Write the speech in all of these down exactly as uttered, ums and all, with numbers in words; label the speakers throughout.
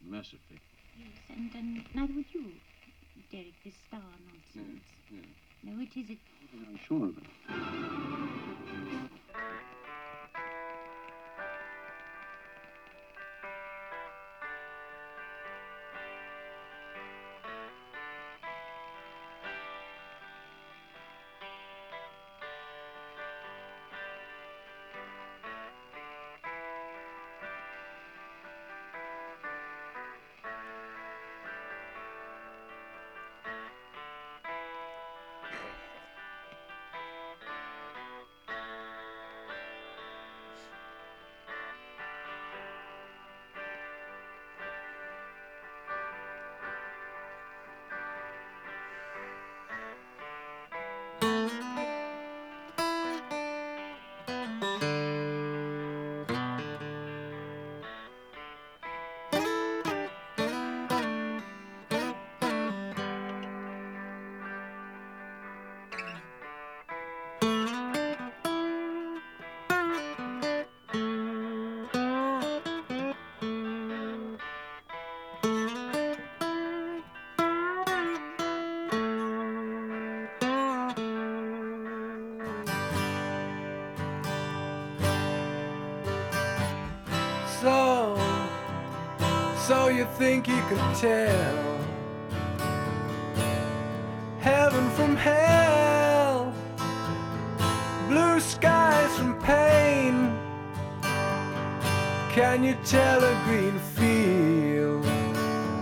Speaker 1: Massively.
Speaker 2: Yes, and, and neither would you, Derek, this star nonsense.
Speaker 1: Yeah, yeah.
Speaker 2: No, it isn't.
Speaker 1: I'm sure of it.
Speaker 3: So, so you think you can tell heaven from hell, blue skies from pain? Can you tell a green field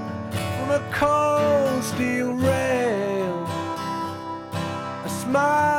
Speaker 3: from a cold steel rail? A smile